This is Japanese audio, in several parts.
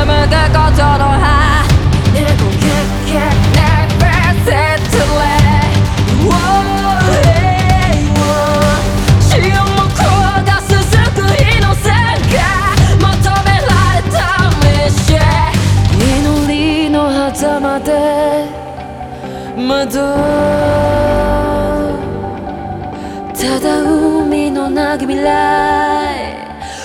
むくことの葉猫ゲッゲッ never said to let潮も転がす救いの線が求められた道祈りの狭間で窓ただ海のなき未来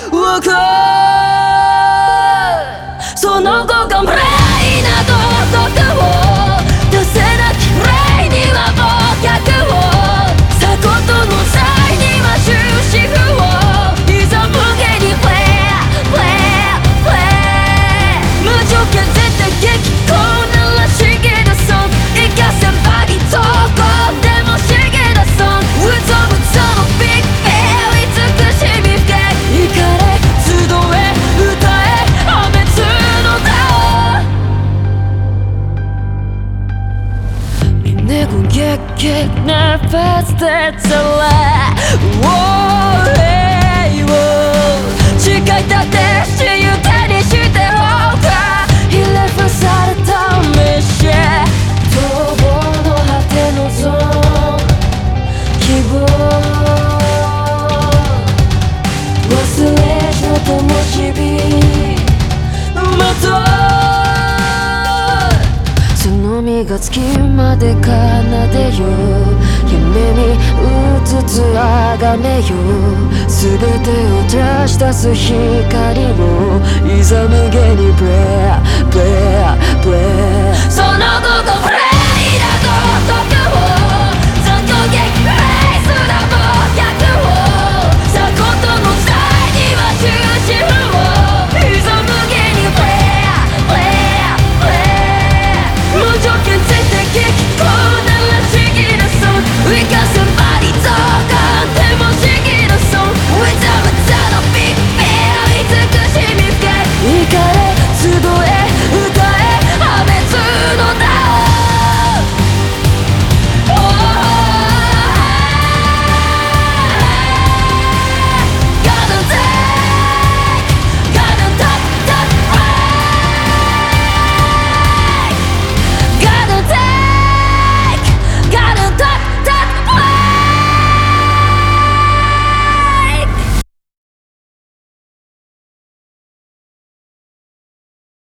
その後が無礼な道徳を出せなき礼には忘却をさことの際には終止符をいざ無限に play play play 無条件絶対激高ならしげだソン生かせばいいどこでもしげだソンうぞうぞのビッグベリー美しみ深い怒れ集え歌え破滅の名を猫ゲッゲッ never said to let 誓い立て死ゆ手にしてほうかひれ伏された飯逃亡の果てのゾーン希望忘れしの灯火まとその身が月まで奏でよ夢にうつつあがめよ全てを照らし出す光をいざ無限にブレーブレー